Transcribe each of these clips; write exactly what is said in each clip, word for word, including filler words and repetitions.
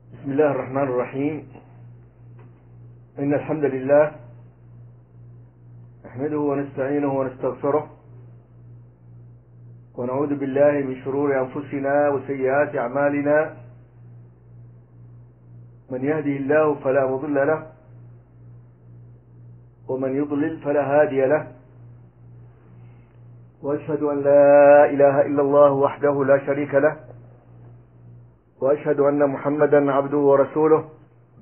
بسم الله الرحمن الرحيم. إن الحمد لله نحمده ونستعينه ونستغفره ونعوذ بالله من شرور أنفسنا وسيئات أعمالنا. من يهده الله فلا مضل له ومن يضلل فلا هادي له، وأشهد أن لا إله إلا الله وحده لا شريك له، وأشهد أن محمدا عبده ورسوله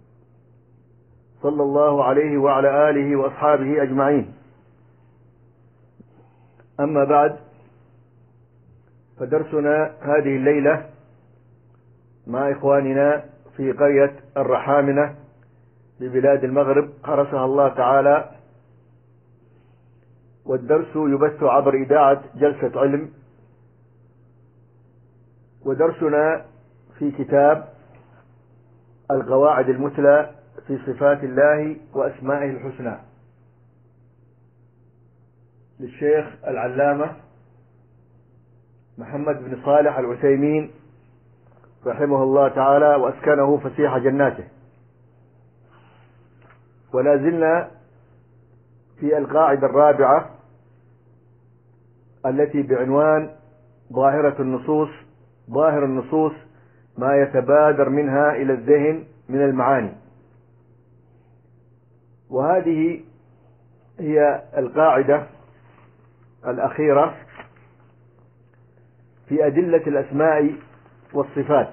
صلى الله عليه وعلى آله وأصحابه أجمعين. أما بعد، فدرسنا هذه الليلة مع إخواننا في قرية الرحامنة ببلاد المغرب حرسها الله تعالى، والدرس يبث عبر إذاعة جلسة علم، ودرسنا في كتاب القواعد المثلى في صفات الله وأسمائه الحسنى للشيخ العلامة محمد بن صالح العثيمين رحمه الله تعالى وأسكنه فسيح جناته. ولا زلنا في القاعدة الرابعة التي بعنوان ظاهرة النصوص ظاهر النصوص ما يتبادر منها إلى الذهن من المعاني. وهذه هي القاعدة الأخيرة في أدلة الأسماء والصفات.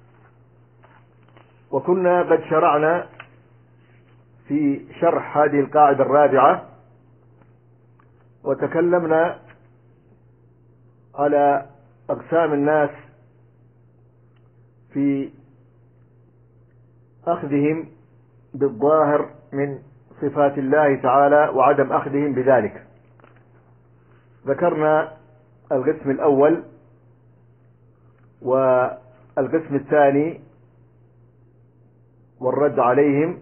وكنا قد شرعنا في شرح هذه القاعدة الرابعة، وتكلمنا على أقسام الناس في أخذهم بالظاهر من صفات الله تعالى وعدم أخذهم بذلك. ذكرنا القسم الأول والقسم الثاني والرد عليهم،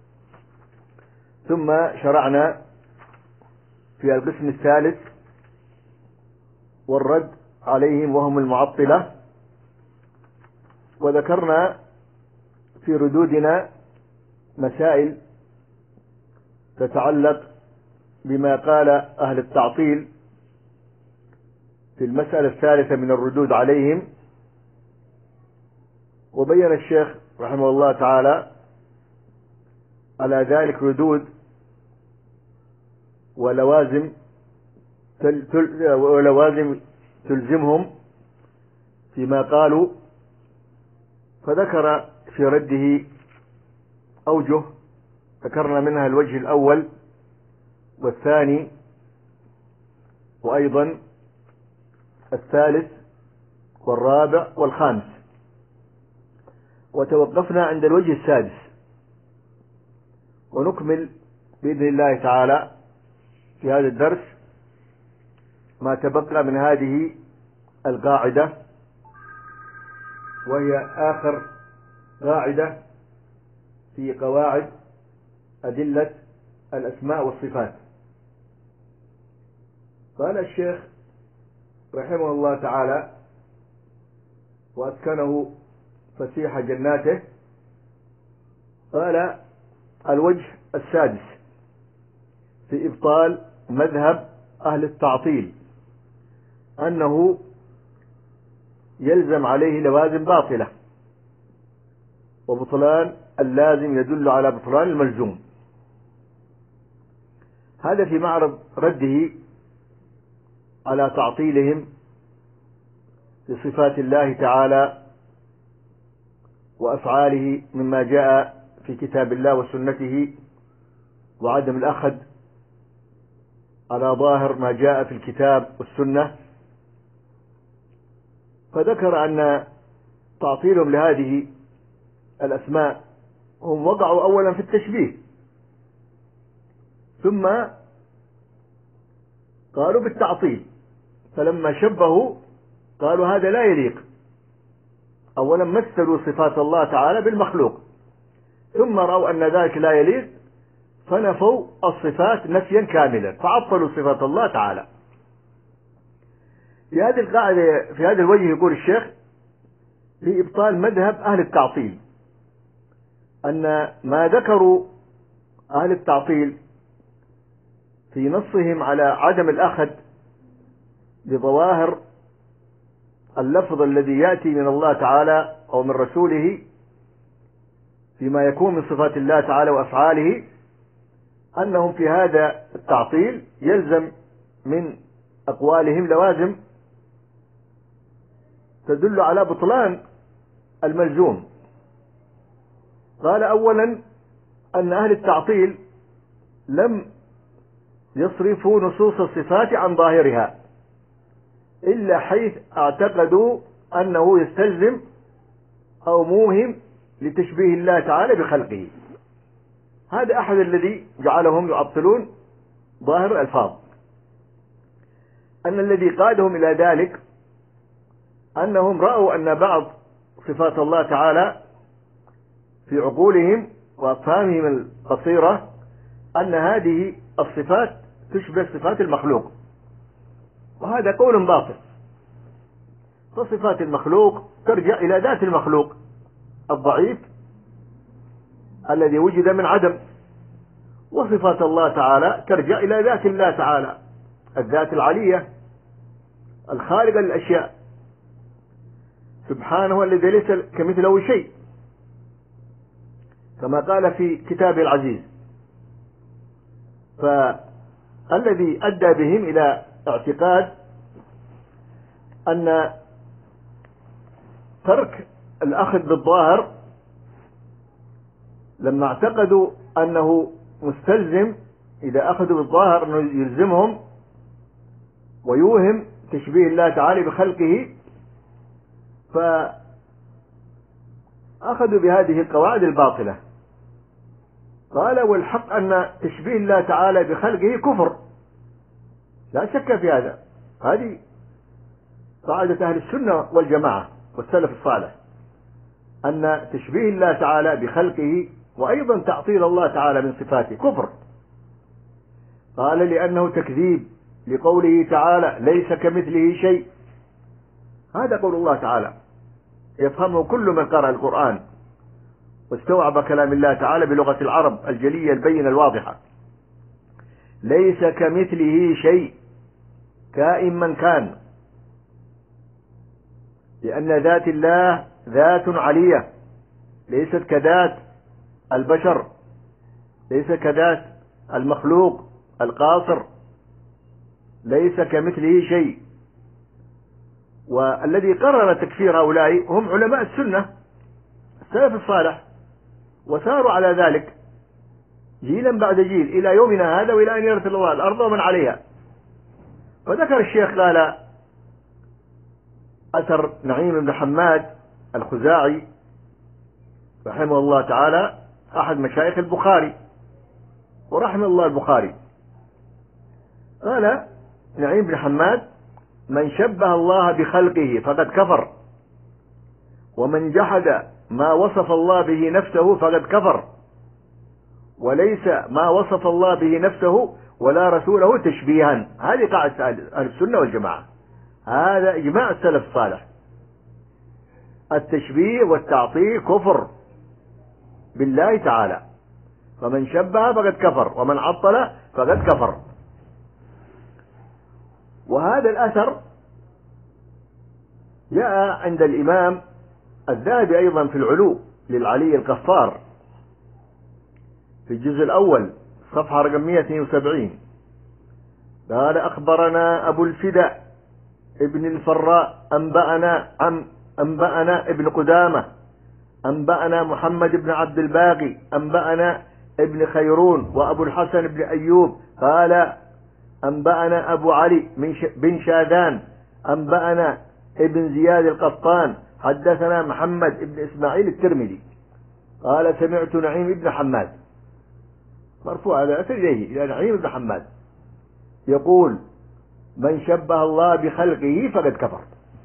ثم شرعنا في القسم الثالث والرد عليهم وهم المعطلة. وذكرنا في ردودنا مسائل تتعلق بما قال أهل التعطيل في المسألة الثالثة من الردود عليهم. وبين الشيخ رحمه الله تعالى على ذلك ردود ولوازم تل تل ولوازم تلزمهم فيما قالوا، فذكر في رده أوجه ذكرنا منها الوجه الأول والثاني وأيضا الثالث والرابع والخامس، وتوقفنا عند الوجه السادس. ونكمل بإذن الله تعالى في هذا الدرس ما تبقى من هذه القاعدة، وهي آخر قاعدة في قواعد أدلة الأسماء والصفات. قال الشيخ رحمه الله تعالى وأسكنه فسيح جناته، قال: الوجه السادس في إبطال مذهب أهل التعطيل أنه يلزم عليه لوازم باطلة، وبطلان اللازم يدل على بطلان الملزوم. هذا في معرض رده على تعطيلهم لصفات الله تعالى وأفعاله مما جاء في كتاب الله وسنته، وعدم الأخذ على ظاهر ما جاء في الكتاب والسنة. فذكر أن تعطيلهم لهذه الأسماء هم وقعوا أولا في التشبيه، ثم قالوا بالتعطيل، فلما شبهوا قالوا هذا لا يليق. أولا مثلوا صفات الله تعالى بالمخلوق، ثم رأوا أن ذلك لا يليق فنفوا الصفات نفيا كاملا، فعطلوا صفات الله تعالى. في هذه القاعدة في هذا الوجه يقول الشيخ: في إبطال مذهب أهل التعطيل أن ما ذكروا أهل التعطيل في نصهم على عدم الأخذ بظواهر اللفظ الذي يأتي من الله تعالى أو من رسوله فيما يكون من صفات الله تعالى وأفعاله، أنهم في هذا التعطيل يلزم من أقوالهم لوازم تدل على بطلان الملزوم. قال أولا أن أهل التعطيل لم يصرفوا نصوص الصفات عن ظاهرها إلا حيث اعتقدوا أنه يستلزم أو موهم لتشبيه الله تعالى بخلقه. هذا أحد الذي جعلهم يعطلون ظاهر الألفاظ. أن الذي قادهم إلى ذلك أنهم رأوا أن بعض صفات الله تعالى في عقولهم وأفهامهم القصيرة أن هذه الصفات تشبه صفات المخلوق، وهذا قول باطل. فصفات المخلوق ترجع إلى ذات المخلوق الضعيف الذي وجد من عدم، وصفات الله تعالى ترجع إلى ذات الله تعالى الذات العلية الخالقة للأشياء سبحانه الذي ليس كمثله شيء، كما قال في كتابه العزيز. فالذي أدى بهم إلى اعتقاد أن ترك الأخذ بالظاهر لما اعتقدوا أنه مستلزم إذا أخذوا بالظاهر أنه يلزمهم ويوهم تشبيه الله تعالى بخلقه، فأخذوا بهذه القواعد الباطلة. قال والحق أن تشبيه الله تعالى بخلقه كفر، لا شك في هذا. هذه قاعدة أهل السنة والجماعة والسلف الصالح، أن تشبيه الله تعالى بخلقه وأيضا تعطيل الله تعالى من صفاته كفر. قال لأنه تكذيب لقوله تعالى ليس كمثله شيء. هذا قول الله تعالى يفهمه كل من قرأ القرآن واستوعب كلام الله تعالى بلغة العرب الجلية البينة الواضحة. ليس كمثله شيء كائن من كان، لأن ذات الله ذات علية ليست كذات البشر، ليس كذات المخلوق القاصر، ليس كمثله شيء. والذي قرر تكفير هؤلاء هم علماء السنة السلف الصالح، وساروا على ذلك جيلا بعد جيل إلى يومنا هذا وإلى أن يرث الله الأرض ومن عليها. وذكر الشيخ قال أثر نعيم بن حماد الخزاعي رحمه الله تعالى أحد مشايخ البخاري ورحمه الله البخاري، قال نعيم بن حماد من شبه الله بخلقه فقد كفر، ومن جحد ما وصف الله به نفسه فقد كفر، وليس ما وصف الله به نفسه ولا رسوله تشبيها. هذه قاعدة أهل السنة والجماعة، هذا إجماع السلف الصالح. التشبيه والتعطيل كفر بالله تعالى، فمن شبه فقد كفر ومن عطل فقد كفر. وهذا الأثر جاء عند الإمام الذهبي أيضا في العلو للعلي القفار في الجزء الأول صفحة رقم مئة واثنين وسبعين. قال أخبرنا أبو الفداء ابن الفراء أنبأنا عن أنبأنا ابن قدامة أنبأنا محمد بن عبد الباقي أنبأنا ابن خيرون وأبو الحسن بن أيوب قال أنبأنا أبو علي بن شاذان أنبأنا ابن زياد القطان حدثنا محمد بن إسماعيل الترمذي قال سمعت نعيم بن حماد، مرفوع هذا الأثر إليه إلى نعيم بن حماد، يقول من شبه الله بخلقه فقد كفر.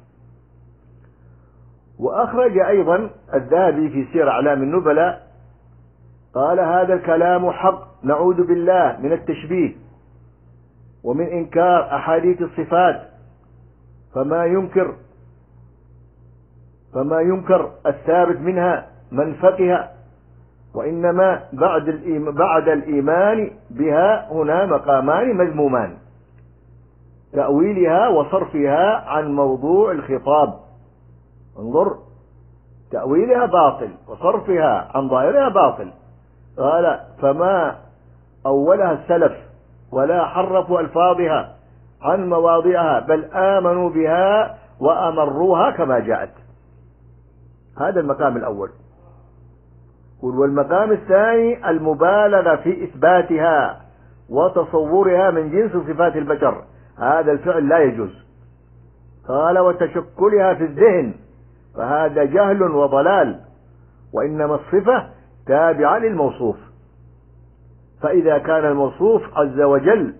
وأخرج أيضا الذهبي في سير أعلام النبلاء قال هذا الكلام حق، نعوذ بالله من التشبيه ومن إنكار أحاديث الصفات، فما ينكر فما ينكر الثابت منها من فقه وإنما بعد الإيمان, بعد الإيمان بها هنا مقامان مذمومان: تأويلها وصرفها عن موضوع الخطاب. انظر، تأويلها باطل وصرفها عن ظاهرها باطل. قال: فما أولها السلف ولا حرفوا ألفاظها عن مواضعها، بل آمنوا بها وأمروها كما جاءت. هذا المقام الأول. والمقام الثاني المبالغة في إثباتها وتصورها من جنس صفات البشر، هذا الفعل لا يجوز. قال: وتشكلها في الذهن، فهذا جهل وضلال، وإنما الصفة تابعة للموصوف. فإذا كان الموصوف عز وجل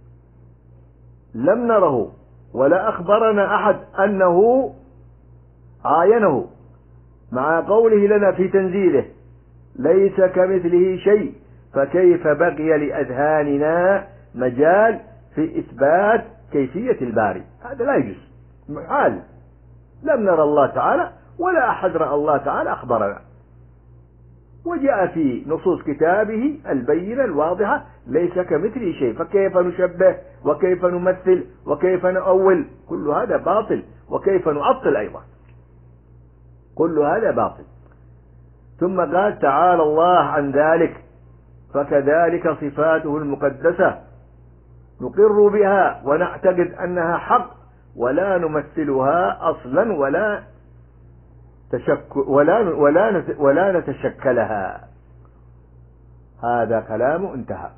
لم نره ولا أخبرنا أحد أنه عاينه، مع قوله لنا في تنزيله: ليس كمثله شيء، فكيف بقي لأذهاننا مجال في إثبات كيفية الباري؟ هذا لا يجوز. محال، لم نرى الله تعالى ولا أحد رأى الله تعالى أخبرنا. وجاء في نصوص كتابه البينة الواضحة: ليس كمثله شيء، فكيف نشبه وكيف نمثل وكيف نؤول؟ كل هذا باطل. وكيف نعطل أيضا؟ كل هذا باطل. ثم قال: تعالى الله عن ذلك، فكذلك صفاته المقدسة نقر بها ونعتقد أنها حق، ولا نمثلها أصلا ولا تشك ولا ولا ولا نتشكلها. هذا كلام انتهى.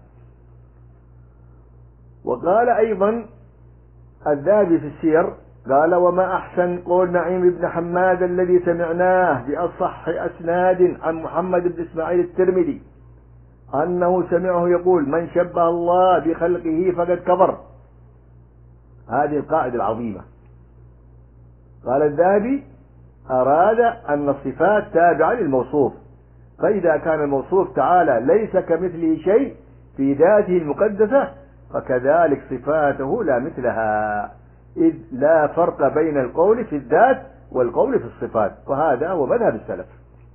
وقال أيضا الذهبي في السير، قال: وما أحسن قول نعيم بن حماد الذي سمعناه بأصح أسناد عن محمد بن إسماعيل الترمذي أنه سمعه يقول: من شبه الله بخلقه فقد كفر. هذه القاعدة العظيمة. قال الذهبي: أراد أن الصفات تابعة للموصوف، فإذا كان الموصوف تعالى ليس كمثله شيء في ذاته المقدسة، فكذلك صفاته لا مثلها، إذ لا فرق بين القول في الذات والقول في الصفات، وهذا هو مذهب السلف.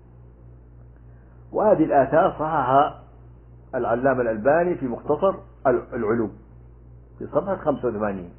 وهذه الآثار صححها العلامة الألباني في مختصر العلوم في صفحة خمسة وثمانين.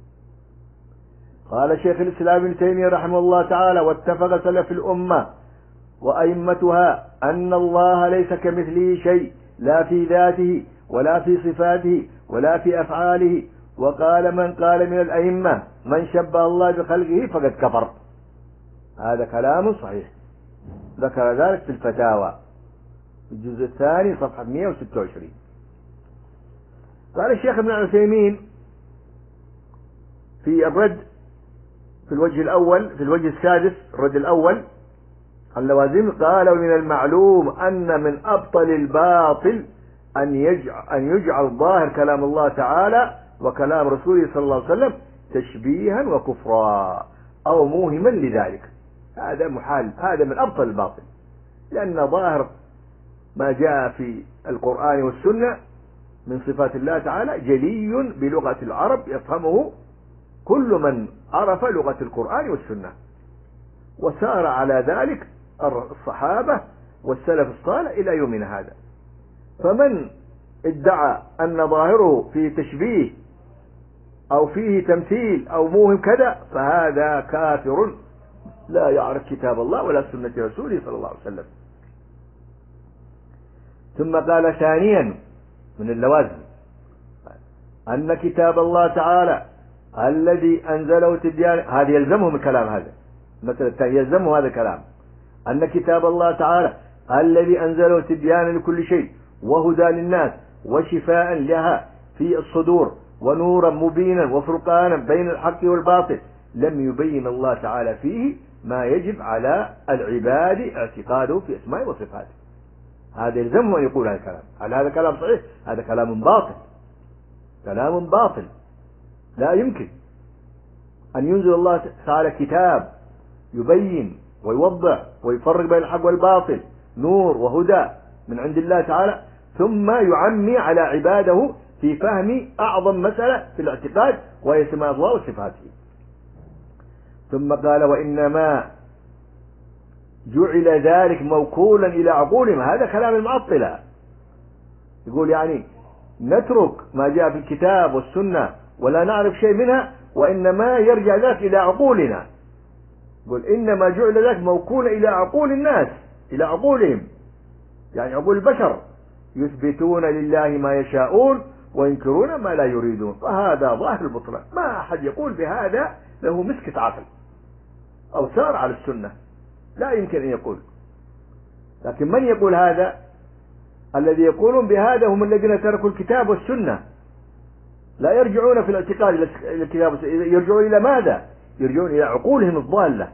قال شيخ الإسلام ابن تيمية رحمه الله تعالى: واتفق سلف الأمة وأئمتها أن الله ليس كمثله شيء، لا في ذاته ولا في صفاته ولا في أفعاله. وقال من قال من الأئمة: من شبه الله بخلقه فقد كفر. هذا كلام صحيح، ذكر ذلك في الفتاوى الجزء الثاني صفحة مئة وستة وعشرين. قال الشيخ ابن عثيمين في الرد في الوجه الأول في الوجه السادس الرد الأول اللوازم، قال: ومن المعلوم أن من أبطل الباطل أن يجعل, أن يجعل ظاهر كلام الله تعالى وكلام رسوله صلى الله عليه وسلم تشبيها وكفرا أو موهما لذلك. هذا محال، هذا من أبطل الباطل، لأن ظاهر ما جاء في القرآن والسنة من صفات الله تعالى جلي بلغة العرب يفهمه كل من عرف لغة القرآن والسنة، وسار على ذلك الصحابة والسلف الصالح إلى يومنا هذا. فمن ادعى أن ظاهره فيه تشبيه أو فيه تمثيل أو موهم كذا، فهذا كافر لا يعرف كتاب الله ولا سنة رسوله صلى الله عليه وسلم. ثم قال ثانيا من اللوازم أن كتاب الله تعالى الذي أنزله تبيان، هذا يلزمهم الكلام، هذا مثلا يلزمه هذا الكلام، أن كتاب الله تعالى الذي أنزله تبيانا لكل شيء وهدى للناس وشفاء لها في الصدور ونورا مبينا وفرقانا بين الحق والباطل، لم يبين الله تعالى فيه ما يجب على العباد اعتقاده في أسماء وصفاته. هذا يلزمه أن يقول هذا الكلام. هل هذا كلام صحيح؟ هذا كلام باطل، كلام باطل. لا يمكن أن ينزل الله تعالى كتاب يبين ويوضح ويفرق بين الحق والباطل، نور وهدى من عند الله تعالى، ثم يعمي على عباده في فهم أعظم مسألة في الاعتقاد وهي اسماء الله وصفاته. ثم قال: وإنما جعل ذلك موكولا إلى عقولهم. هذا كلام المعطلة. يقول يعني نترك ما جاء في الكتاب والسنة ولا نعرف شيء منها، وإنما يرجع ذلك إلى عقولنا. يقول إنما جعل ذلك موكولا إلى عقول الناس، إلى عقولهم، يعني عقول البشر، يثبتون لله ما يشاءون وينكرون ما لا يريدون. فهذا ظاهر البطلان. ما أحد يقول بهذا له مسكة عقل أو سار على السنة، لا يمكن أن يقول. لكن من يقول هذا؟ الذي يقولون بهذا هم الذين تركوا الكتاب والسنة، لا يرجعون في الاعتقاد إلى الكتاب والسنة. يرجعون إلى ماذا؟ يرجعون إلى عقولهم الضالة.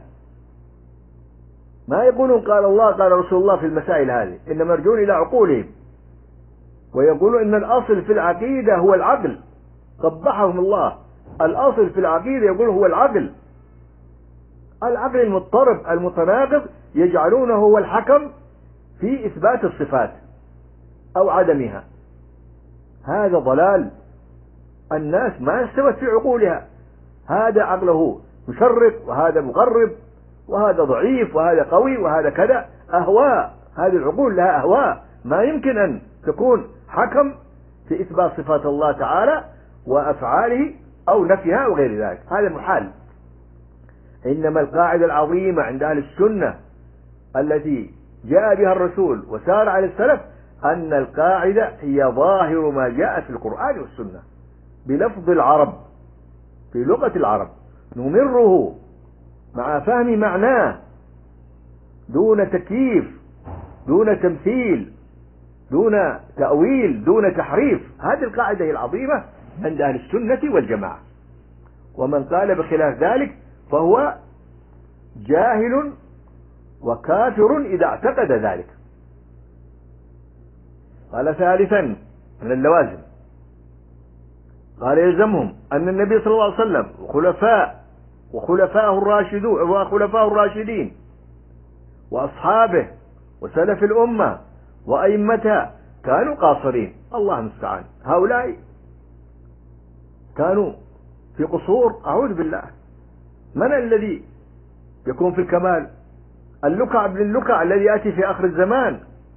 ما يقولون قال الله قال رسول الله في المسائل هذه، إنما يرجعون إلى عقولهم، ويقولون إن الأصل في العقيدة هو العقل. قبحهم الله. الأصل في العقيدة يقول هو العقل. العقل المضطرب المتناقض يجعلونه هو الحكم في إثبات الصفات أو عدمها. هذا ضلال. الناس ما استوت في عقولها. هذا عقله مشرق وهذا مغرب وهذا ضعيف وهذا قوي وهذا كذا. أهواء. هذه العقول لها أهواء، ما يمكن أن تكون حكم في إثبات صفات الله تعالى وأفعاله أو نفيها وغير ذلك. هذا محال. إنما القاعدة العظيمة عند أهل السنة التي جاء بها الرسول وسار على السلف أن القاعدة هي ظاهر ما جاء في القرآن والسنة بلفظ العرب، في لغة العرب، نمره مع فهم معناه دون تكييف، دون تمثيل، دون تأويل، دون تحريف. هذه القاعدة هي العظيمة عند أهل السنة والجماعة. ومن قال بخلاف ذلك فهو جاهل وكافر إذا اعتقد ذلك. قال ثالثا من اللوازم، قال يلزمهم أن النبي صلى الله عليه وسلم وخلفاء وخلفاءه الراشدون وخلفاء الراشدين وأصحابه وسلف الأمة وأئمتها كانوا قاصرين. الله المستعان. هؤلاء كانوا في قصور. أعوذ بالله. من الذي يكون في الكمال؟ اللكع ابن اللكع الذي يأتي في آخر الزمان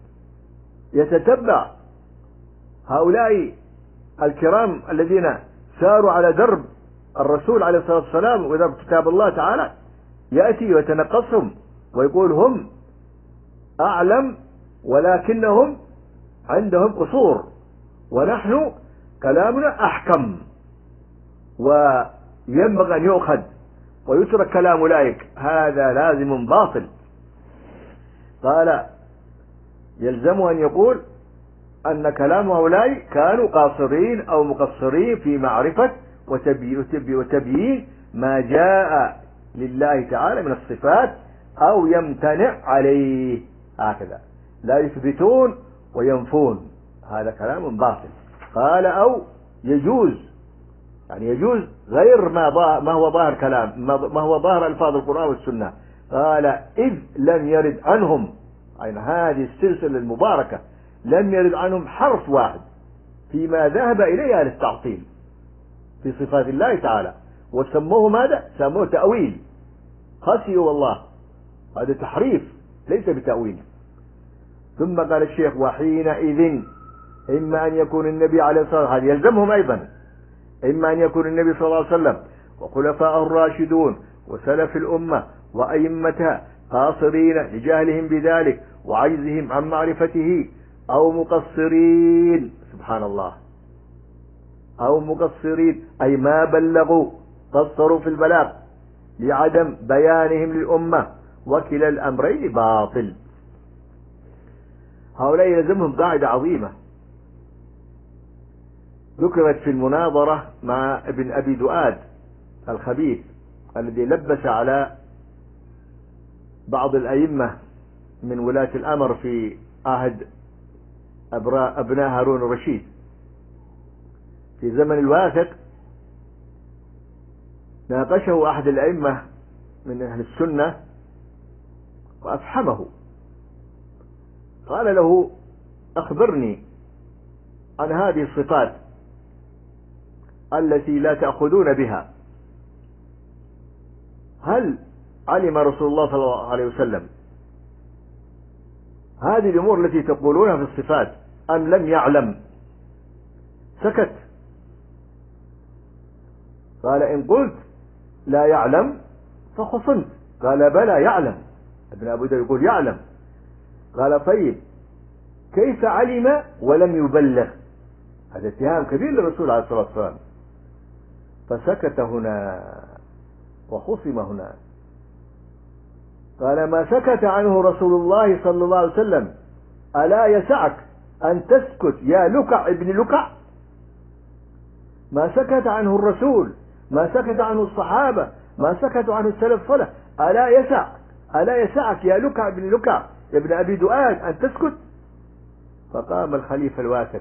يتتبع هؤلاء الكرام الذين ساروا على درب الرسول عليه الصلاة والسلام ودرب كتاب الله تعالى، يأتي ويتنقصهم ويقول هم أعلم ولكنهم عندهم قصور ونحن كلامنا أحكم وينبغي أن يؤخذ ويترك كلام أولئك. هذا لازم باطل. قال يلزم أن يقول أن كلام هؤلاء كانوا قاصرين أو مقصرين في معرفة وتبيين ما جاء لله تعالى من الصفات أو يمتنع عليه. هكذا لا يثبتون وينفون. هذا كلام باطل. قال أو يجوز، يعني يجوز غير ما ما هو ظاهر كلام ما هو ظاهر ألفاظ القرآن والسنة. قال إذ لم يرد عنهم، أين هذه السلسلة المباركة، لم يرد عنهم حرف واحد فيما ذهب إليه أهل التعطيل في صفات الله تعالى، وسموه ماذا؟ سموه تأويل. خسئوا والله. هذا تحريف ليس بتأويل. ثم قال الشيخ وحينئذ إما أن يكون النبي عليه الصلاة والسلام، هذا يلزمهم أيضا، إما أن يكون النبي صلى الله عليه وسلم وخلفاء الراشدون وسلف الأمة وأئمتها قاصرين لجهلهم بذلك وعجزهم عن معرفته، أو مقصرين. سبحان الله. أو مقصرين أي ما بلغوا، قصروا في البلاغ لعدم بيانهم للأمة، وكلا الأمرين باطل. هؤلاء يلزمهم قاعدة عظيمة ذكرت في المناظرة مع ابن أبي دؤاد الخبيث الذي لبس على بعض الأئمة من ولاة الأمر في عهد أبناء هارون الرشيد في زمن الواثق. ناقشه أحد الأئمة من أهل السنة وأفحمه. قال له أخبرني عن هذه الصفات التي لا تأخذون بها، هل علم رسول الله صلى الله عليه وسلم هذه الأمور التي تقولونها في الصفات أم لم يعلم؟ سكت. قال إن قلت لا يعلم فخصمت. قال بلى يعلم. ابن أبو ذر يقول يعلم. قال طيب كيف علم ولم يبلغ؟ هذا اتهام كبير للرسول عليه الصلاة والسلام. فسكت هنا وخصم هنا. قال ما سكت عنه رسول الله صلى الله عليه وسلم ألا يسعك أن تسكت يا لكع ابن لكع؟ ما سكت عنه الرسول، ما سكت عنه الصحابة، ما سكت عنه السلف الصالح، ألا يسع ألا يسعك يا لكع ابن لكع ابن أبي دؤاد أن تسكت؟ فقام الخليفة الواثق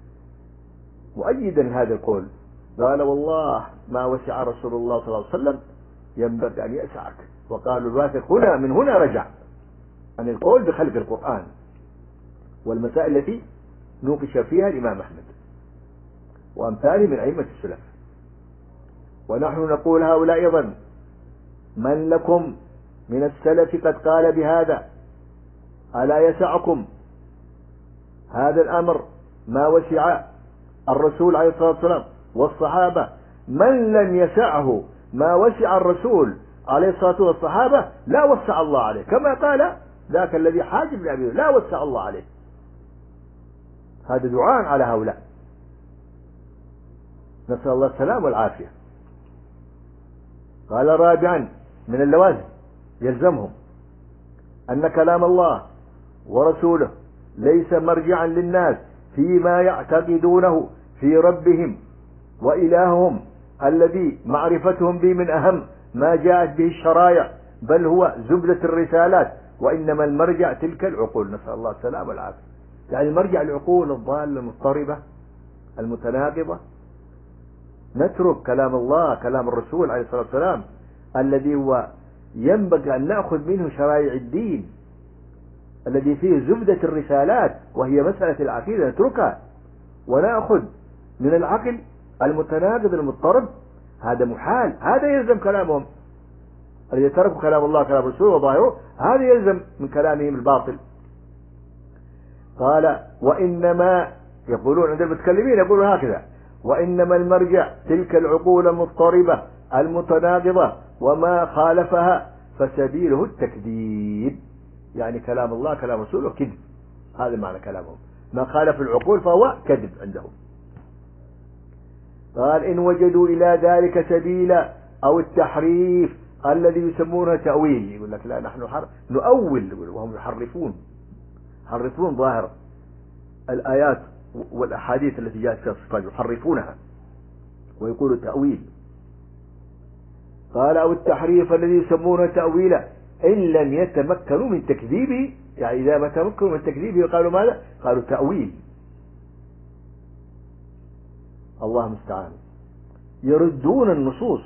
مؤيدا هذا القول، قال والله ما وسع رسول الله صلى الله عليه وسلم ينبغي أن يسعك. وقالوا الواثق هنا من هنا رجع عن القول بخلق القرآن والمسائل التي نوقش فيها الإمام أحمد وأمثاله من أئمة السلف. ونحن نقول هؤلاء أيضا من لكم من السلف قد قال بهذا ألا يسعكم هذا الأمر ما وسع الرسول عليه الصلاة والسلام والصحابة؟ من لم يسعه ما وسع الرسول عليه الصلاة والصحابة لا وسع الله عليه، كما قال ذاك الذي حاجب لأبيه لا وسع الله عليه. هذا دعاء على هؤلاء، نسأل الله السلام والعافية. قال رابعا من اللوازم يلزمهم أن كلام الله ورسوله ليس مرجعا للناس فيما يعتقدونه في ربهم وإلههم الذي معرفتهم به من أهم ما جاءت به الشرائع، بل هو زبدة الرسالات، وإنما المرجع تلك العقول. نسأل الله السلام والعافية. يعني المرجع العقول الضالة المضطربة المتناقضة. نترك كلام الله كلام الرسول عليه الصلاة والسلام الذي هو ينبغي أن نأخذ منه شرائع الدين الذي فيه زبدة الرسالات وهي مسألة العقيدة، نتركها ونأخذ من العقل المتناقض المضطرب. هذا محال، هذا يلزم كلامهم الذي تركوا كلام الله كلام الرسول وظاهره، هذا يلزم من كلامهم الباطل. قال وإنما يقولون عند المتكلمين يقولون هكذا: وإنما المرجع تلك العقول المضطربة المتناقضة وما خالفها فسبيله التكذيب. يعني كلام الله كلام رسوله كذب، هذا معنى كلامهم. ما خالف العقول فهو كذب عندهم. قال إن وجدوا إلى ذلك سبيلا أو التحريف الذي يسمونه تأويل، يقول لك لا نحن حر... نؤول، وهم يحرفون يحرفون ظاهر الآيات والأحاديث التي جاءت في الصفات يحرفونها ويقولوا تأويل. قال أو التحريف الذي يسمونه تأويلا إن لم يتمكنوا من تكذيبه، يعني إذا ما تمكنوا من تكذيبه قالوا ماذا؟ قالوا تأويل. الله المستعان. يردون النصوص.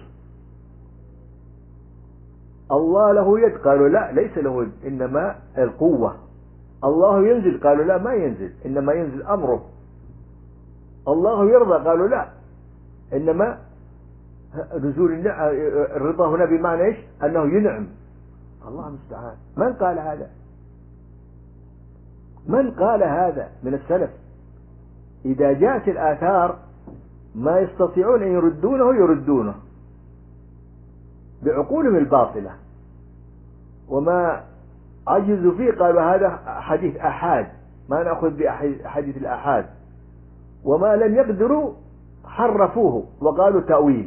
الله له يد، قالوا لا ليس له يد إنما القوة. الله ينزل، قالوا لا ما ينزل إنما ينزل أمره. الله يرضى، قالوا لا إنما نزول الرضا هنا بمعنى إيش؟ أنه ينعم. الله المستعان. من قال هذا؟ من قال هذا من السلف؟ إذا جاءت الآثار ما يستطيعون أن يردونه يردونه بعقولهم الباطلة، وما عجزوا فيه قالوا هذا حديث أحاد ما نأخذ بحديث الأحاد، وما لم يقدروا حرفوه وقالوا تأويل.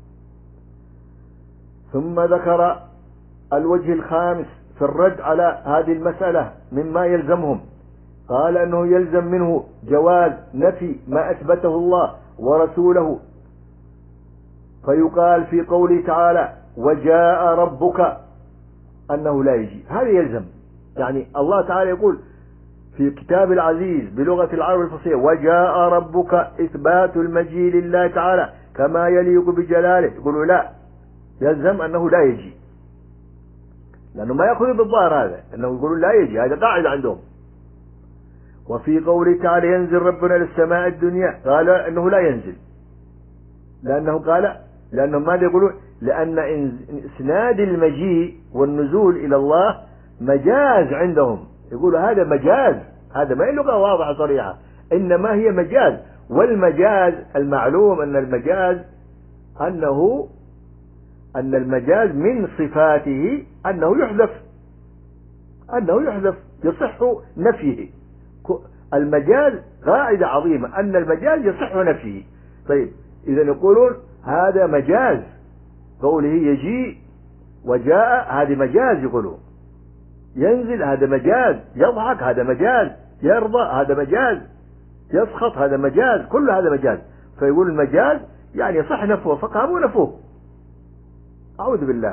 ثم ذكر الوجه الخامس في الرد على هذه المسألة مما يلزمهم. قال أنه يلزم منه جواز نفي ما أثبته الله ورسوله، فيقال في قوله تعالى وجاء ربك أنه لا يجي، هذا يلزم. يعني الله تعالى يقول في كتاب العزيز بلغة العرب الفصيحة وجاء ربك، إثبات المجيء لله تعالى كما يليق بجلاله. يقولوا لا، يلزم أنه لا يجي، لأنه ما يأخذ بالظاهر هذا أنه يقولون لا يجي، هذا قاعدة عندهم. وفي قوله تعالى ينزل ربنا للسماء الدنيا قال أنه لا ينزل، لأنه قال لأنهم ماذا يقولون؟ لأن إسناد المجيء والنزول إلى الله مجاز عندهم، يقولوا هذا مجاز، هذا ما هي لغة واضحة صريحة، إنما هي مجاز. والمجاز المعلوم أن المجاز أنه أن المجاز من صفاته أنه يحذف، أنه يحذف يصح نفيه. المجاز قاعدة عظيمة أن المجاز يصح نفيه. طيب إذا يقولون هذا مجاز، قوله يجيء وجاء هذه مجاز، يقولون ينزل هذا مجاز، يضحك هذا مجاز، يرضى هذا مجاز، يسخط هذا مجاز، كل هذا مجاز. فيقول المجاز يعني صح نفوه، فقاموا نفوه. أعوذ بالله.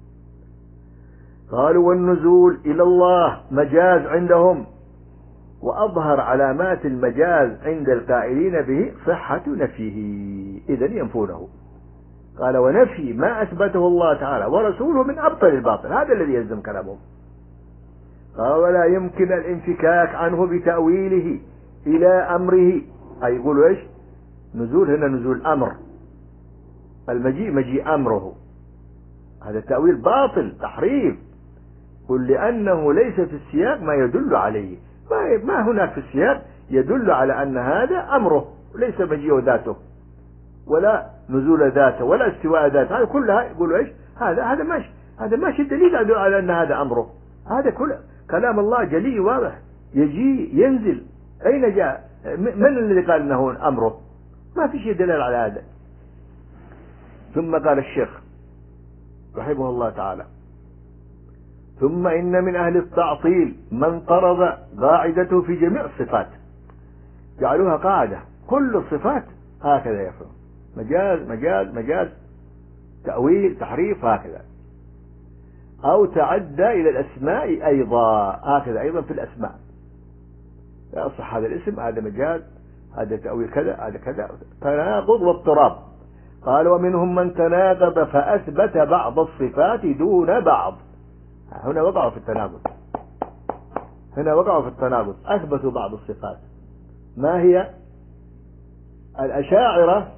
قالوا والنزول إلى الله مجاز عندهم، وأظهر علامات المجاز عند القائلين به صحة نفيه، إذن ينفونه. قال ونفي ما أثبته الله تعالى ورسوله من أبطل الباطل، هذا الذي يلزم كلامهم. قال ولا يمكن الانفكاك عنه بتأويله إلى أمره، أي يقولوا إيش؟ نزول هنا نزول أمر، المجيء مجيء أمره، هذا التأويل باطل تحريف. قل لأنه ليس في السياق ما يدل عليه، ما, ما هناك في السياق يدل على أن هذا أمره، ليس مجيء ذاته ولا نزول ذاته ولا استواء ذاته، هذا كلها يقولوا إيش؟ هذا هذا ماشي، هذا ماشي دليل على أن هذا أمره. هذا كل كلام الله جلي واضح، يجي ينزل، أين جاء؟ من الذي قال أنه أمره؟ ما في شيء دليل على هذا. ثم قال الشيخ رحمه الله تعالى ثم إن من أهل التعطيل من طرد قاعدته في جميع الصفات، جعلوها قاعدة كل الصفات هكذا يفهم، مجاز مجاز مجاز، تأويل تحريف هكذا، أو تعدى إلى الأسماء أيضا هكذا، أيضا في الأسماء يصح هذا الاسم هذا مجاز، هذا تأويل كذا، هذا كذا، تناقض واضطراب. قال ومنهم من تناقض فأثبت بعض الصفات دون بعض، هنا وقعوا في التناقض، هنا وقعوا في التناقض، أثبتوا بعض الصفات. ما هي؟ الأشاعرة،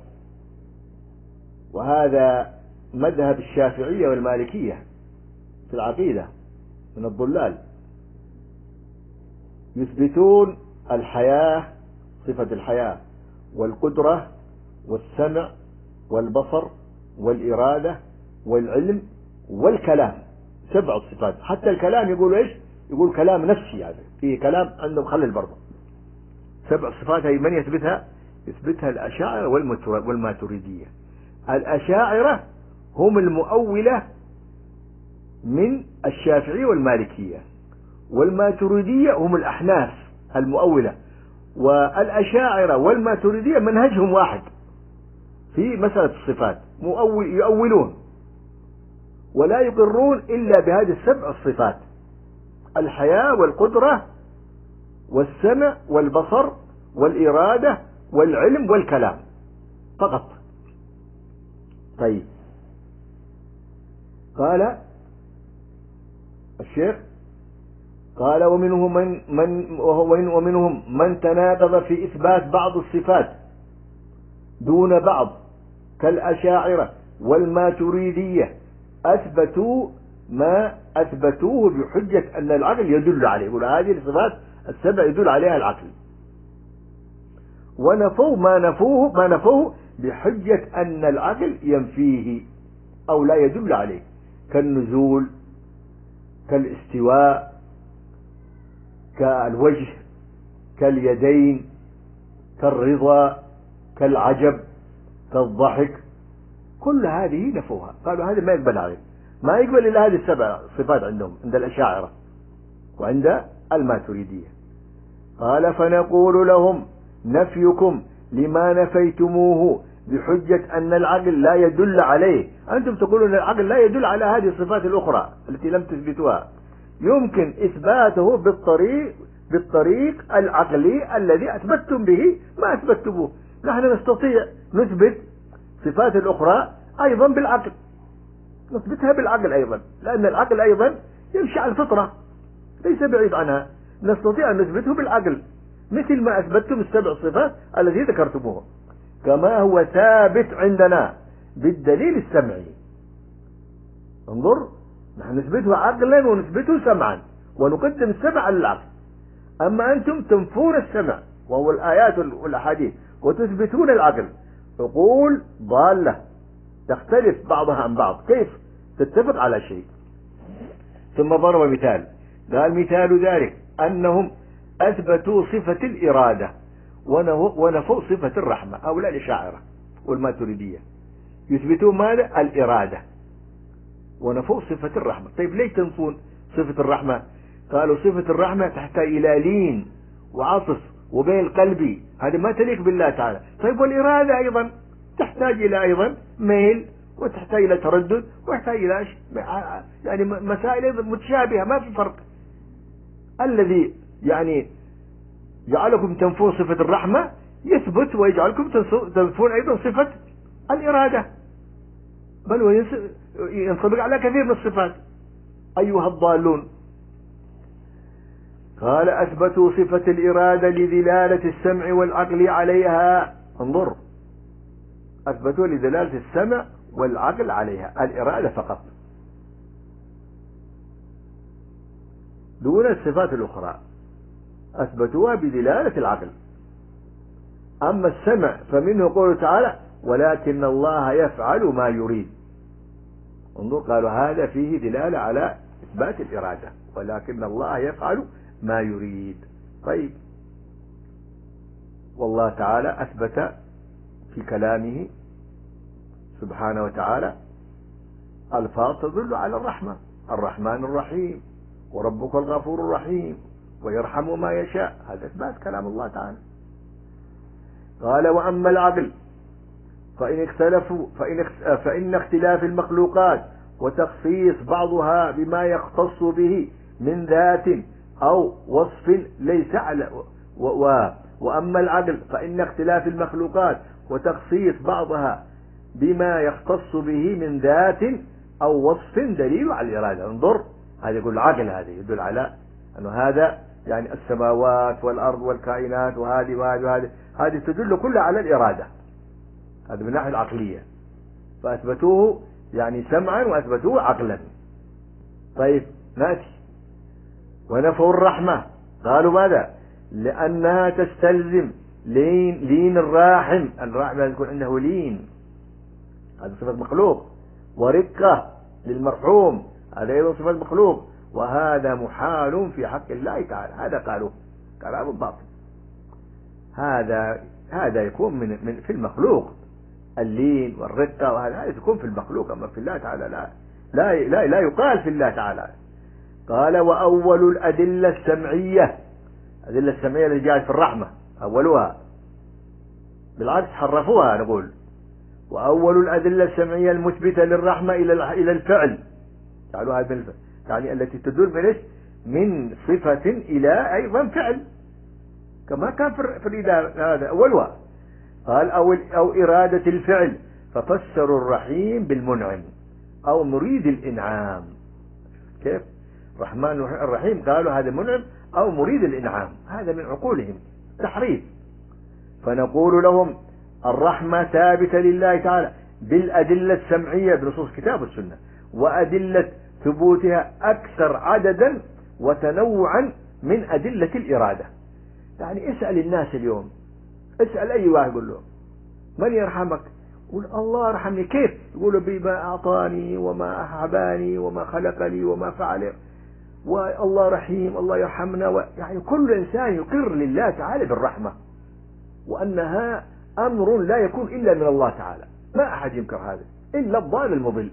وهذا مذهب الشافعية والمالكية في العقيدة من الضلال، يثبتون الحياة، صفة الحياة والقدرة والسمع والبصر والإرادة والعلم والكلام، سبع الصفات. حتى الكلام يقول إيش؟ يقول كلام نفسي، يعني فيه كلام عندهم خلل برضه. سبع صفات هي من يثبتها؟ يثبتها الأشاعرة والماتريدية. الأشاعرة هم المؤولة من الشافعية والمالكية، والماتريدية هم الأحناف المؤولة. والأشاعرة والماتريدية منهجهم واحد في مسألة الصفات، مؤول يؤولون ولا يقرون إلا بهذه السبع الصفات: الحياة والقدرة والسمع والبصر والإرادة والعلم والكلام فقط. طيب قال الشيخ قال ومنهم من, من ومنهم من تناقض في إثبات بعض الصفات دون بعض كالأشاعرة والماتريدية، أثبتوا ما أثبتوه بحجة أن العقل يدل عليه، يقول هذه الصفات السبع يدل عليها العقل، ونفوا ما نفوه ما نفوه بحجة أن العقل ينفيه أو لا يدل عليه، كالنزول كالاستواء كالوجه كاليدين كالرضا كالعجب كالضحك، كل هذه نفوها، قالوا هذا ما يقبل عليه، ما يقبل إلا هذه السبع صفات عندهم عند الأشاعرة وعند الماتريدية. قال فنقول لهم نفيكم لما نفيتموه بحجة أن العقل لا يدل عليه، أنتم تقولون العقل لا يدل على هذه الصفات الأخرى التي لم تثبتوها، يمكن إثباته بالطريق بالطريق العقلي الذي أثبتتم به ما أثبتموه. نحن نستطيع نثبت صفات الأخرى أيضا بالعقل، نثبتها بالعقل أيضا، لأن العقل أيضا يمشي على الفطرة ليس بعيد عنها، نستطيع أن نثبته بالعقل مثل ما أثبتتم السبع صفات التي ذكرتموها، كما هو ثابت عندنا بالدليل السمعي. انظر، نحن نثبته عقلا ونثبته سمعا ونقدم السمع على العقل. أما أنتم تنفون السمع وهو الآيات والأحاديث وتثبتون العقل. عقول ضالة تختلف بعضها عن بعض، كيف تتفق على شيء؟ ثم ضرب مثال، قال مثال ذلك أنهم أثبتوا صفة الإرادة ونفوا صفة الرحمة. هؤلاء الأشاعرة والماتريدية يثبتون ماذا؟ الإرادة ونفوا صفة الرحمة. طيب ليش تنفون صفة الرحمة؟ قالوا صفة الرحمة تحتاج إلى لين وعطف وبين قلبي، هذا ما تليق بالله تعالى. طيب والإرادة أيضا تحتاج إلى أيضا ميل وتحتاج إلى تردد وتحتاج إلى يعني مسائل متشابهة، ما في فرق. الذي يعني جعلكم تنفون صفة الرحمة يثبت ويجعلكم تنفون أيضا صفة الإرادة، بل وينطبق على كثير من الصفات. أيها الضالون. قال أثبتوا صفة الإرادة لدلالة السمع والعقل عليها. انظر، أثبتوا لدلالة السمع والعقل عليها، الإرادة فقط دون الصفات الأخرى، أثبتوها بدلالة العقل. أما السمع فمنه قوله تعالى ولكن الله يفعل ما يريد. انظر، قالوا هذا فيه دلالة على إثبات الإرادة، ولكن الله يفعل ما يريد. طيب، والله تعالى أثبت في كلامه سبحانه وتعالى ألفاظ تدل على الرحمة، الرحمن الرحيم وربك الغفور الرحيم ويرحم ما يشاء، هذا إثبات كلام الله تعالى. قال وأما العقل فإن اختلفوا فإن, فإن اختلاف المخلوقات وتخصيص بعضها بما يختص به من ذات أو وصف ليس على و و وأما العقل فإن اختلاف المخلوقات وتخصيص بعضها بما يختص به من ذات أو وصف دليل على الإرادة. انظر، هذا يقول العقل، هذا يدل على أنه هذا يعني السماوات والأرض والكائنات وهذه وهذه وهذه، هذه تدل كلها على الإرادة، هذا من الناحية العقلية، فأثبتوه يعني سمعا وأثبتوه عقلا. طيب نأتي ونفوا الرحمة، قالوا ماذا؟ لأنها تستلزم لين, لين الراحم، الراحم لازم يكون عنده لين، هذا صفة مخلوق، ورقة للمرحوم، هذا أيضا صفة مخلوق، وهذا محال في حق الله تعالى. هذا قالوا كلام باطل، هذا هذا يكون من, من في المخلوق، اللين والرقة وهذا هذا يكون في المخلوق، أما في الله تعالى لا لا لا, لا يقال في الله تعالى. قال وأول الأدلة السمعية، الأدلة السمعية اللي جاءت في الرحمة أولها، بالعكس حرفوها نقول، وأول الأدلة السمعية المثبتة للرحمة إلى إلى الفعل، جعلوها بالفعل يعني التي تدل من من صفة إلى أيضا فعل، كما كان في الإدارة، هذا أولها. قال أو أو إرادة الفعل، ففسروا الرحيم بالمنعم أو مريد الإنعام. كيف؟ الرحمن الرحيم قالوا هذا منعم أو مريد الإنعام، هذا من عقولهم تحريف. فنقول لهم الرحمة ثابتة لله تعالى بالأدلة السمعية بنصوص الكتاب والسنة، وأدلة ثبوتها أكثر عددا وتنوعا من أدلة الإرادة. يعني اسأل الناس اليوم، اسأل أي واحد يقول له من يرحمك؟ يقول الله يرحمني. كيف؟ يقول بما أعطاني وما أحباني وما خلقني وما فعل، والله رحيم الله يرحمنا و... يعني كل إنسان يقر لله تعالى بالرحمة، وأنها أمر لا يكون إلا من الله تعالى، ما أحد ينكر هذا إلا الضال المضل.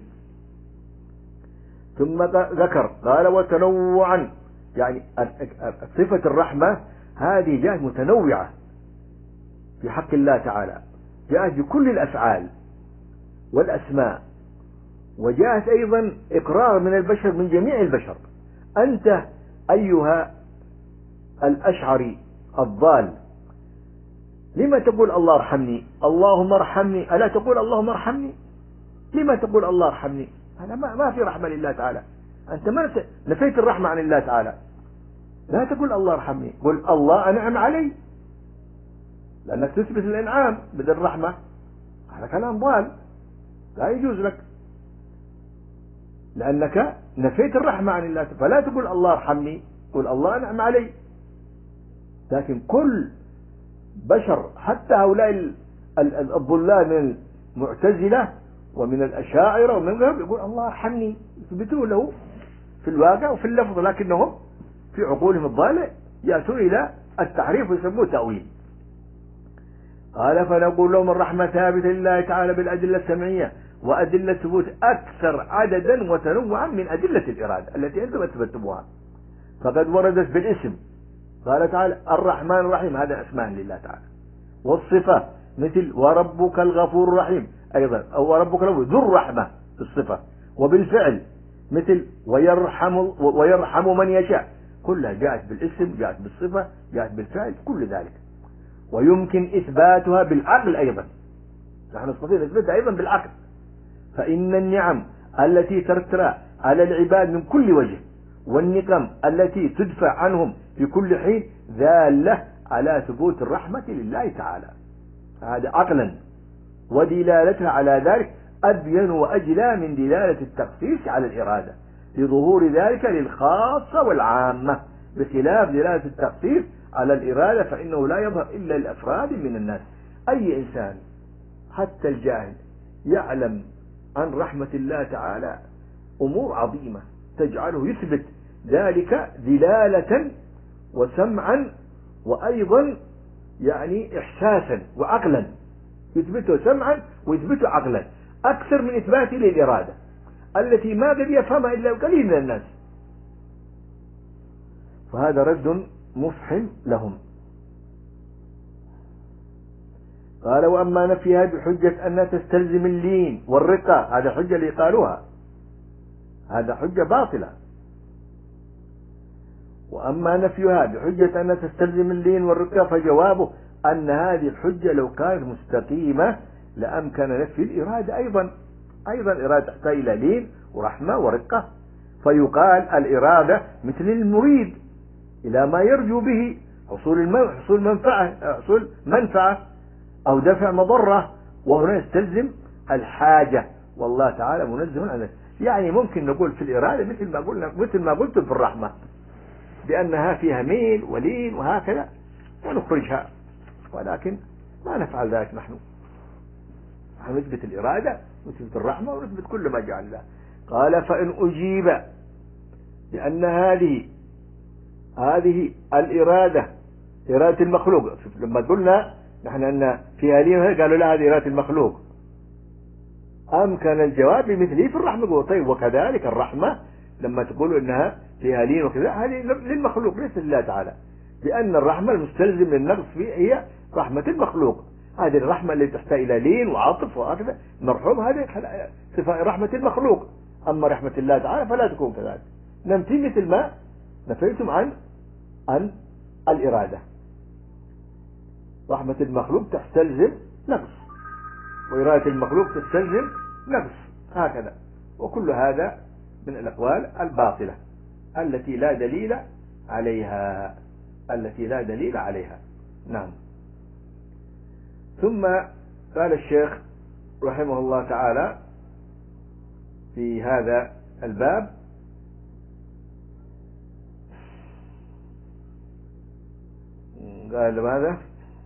ثم ذكر قال وتنوعا، يعني صفة الرحمة هذه جاءت متنوعة في حق الله تعالى، جاءت بكل الأفعال والأسماء، وجاءت أيضا إقرار من البشر، من جميع البشر. أنت أيها الأشعري الضال لما تقول الله ارحمني، اللهم ارحمني، ألا تقول اللهم ارحمني؟ لما تقول الله ارحمني؟ هذا ما, ما في رحمة لله تعالى، أنت ما نفيت الرحمة عن الله تعالى. لا تقول الله ارحمني، قل الله أنعم علي، لأنك تثبت الإنعام بدل الرحمة، هذا كلام ضال لا يجوز لك، لأنك نفيت الرحمة عن الله، فلا تقول الله ارحمني، يقول الله أنعم علي. لكن كل بشر حتى هؤلاء الضلال من المعتزلة ومن الأشاعرة ومن غيرهم يقول الله أرحمني، يثبتون له في الواقع وفي اللفظ، لكنهم في عقولهم الضالة يأتون إلى التحريف ويسموه تأويل. قال فنقول لهم الرحمة ثابتة لله تعالى بالأدلة السمعية وأدلة ثبوت أكثر عددا وتنوعا من أدلة الإرادة التي أنتم أثبتموها، فقد وردت بالاسم. قال تعالى الرحمن الرحيم، هذا اسمان لله تعالى. والصفة مثل وربك الغفور الرحيم أيضا، أو وربك ذو الرحمة في الصفة. وبالفعل مثل ويرحم ويرحم من يشاء، كلها جاءت بالاسم، جاءت بالصفة، جاءت بالفعل، كل ذلك. ويمكن إثباتها بالعقل أيضا، نحن نستطيع نثبتها أيضا بالعقل. فإن النعم التي ترترى على العباد من كل وجه والنقم التي تدفع عنهم في كل حين دالة على ثبوت الرحمة لله تعالى، هذا عقلا. ودلالتها على ذلك أبين وأجلى من دلالة التخصيص على الإرادة لظهور ذلك للخاصة والعامة، بخلاف دلالة التخصيص على الإرادة فإنه لا يظهر إلا للأفراد من الناس. أي إنسان حتى الجاهل يعلم عن رحمة الله تعالى أمور عظيمة تجعله يثبت ذلك دلالة وسمعا وأيضا يعني إحساسا وعقلا، يثبته سمعا ويثبته عقلا أكثر من إثباته للإرادة التي ما قد يفهمها إلا القليل من الناس. فهذا رد مفحم لهم. قال وأما نفيها بحجة أنها تستلزم اللين والرقة، هذا حجة اللي قالوها، هذا حجة باطلة. وأما نفيها بحجة أنها تستلزم اللين والرقة فجوابه أن هذه الحجة لو كانت مستقيمة لأمكن نفي الإرادة أيضا. أيضا الإرادة تحتاج إلى لين ورحمة ورقة، فيقال الإرادة مثل المريد إلى ما يرجو به حصول حصول منفعة حصول منفعة أو دفع مضرة، وهنا يستلزم الحاجة، والله تعالى منزه عن ذلك. يعني ممكن نقول في الإرادة مثل ما قلنا مثل ما قلت في الرحمة بأنها فيها ميل ولين وهكذا ونخرجها، ولكن ما نفعل ذلك. نحن نحن نثبت الإرادة ونثبت الرحمة ونثبت كل ما جعل الله. قال فإن أجيب لأن هذه هذه الإرادة إرادة المخلوق، لما قلنا نحن أن فيها لين قالوا لا هذه إرادة المخلوق، أمكن الجواب بمثله في الرحمة. طيب وكذلك الرحمة لما تقولوا إنها فيها لين وكذا هذه للمخلوق ليس لله تعالى، لأن الرحمة المستلزم للنقص فيه هي رحمة المخلوق. هذه الرحمة اللي تحتاج إلى لين وعطف وهكذا مرحوم، هذه صفة رحمة المخلوق. أما رحمة الله تعالى فلا تكون كذلك، نمتي مثل ما نفيتم عن عن الإرادة. رحمة المخلوق تستلزم نقص وإرادة المخلوق تستلزم نقص، هكذا. وكل هذا من الأقوال الباطلة التي لا دليل عليها التي لا دليل عليها. نعم. ثم قال الشيخ رحمه الله تعالى في هذا الباب قال ماذا؟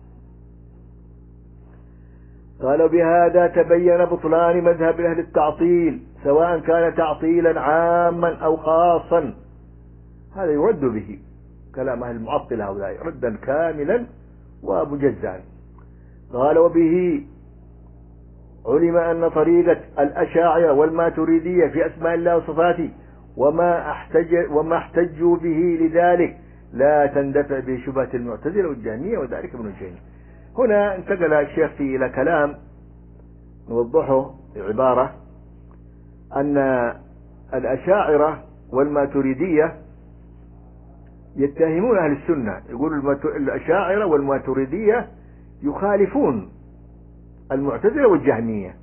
قال بهذا تبين بطلان مذهب أهل التعطيل سواء كان تعطيلا عاما أو خاصا. هذا يرد به كلام أهل المعطلة هؤلاء ردا كاملا ومجزا. قال وبه علم أن طريقة الأشاعرة والماتريدية في أسماء الله وصفاته وما احتج وما احتجوا به لذلك لا تندفع به شبهة المعتزلة والجهمية وذلك ابن الجيم. هنا انتقل الشيخ فيه إلى كلام نوضحه بعبارة أن الأشاعرة والماتريدية يتهمون أهل السنة، يقول الأشاعرة والماتريدية يخالفون المعتزلة والجهمية.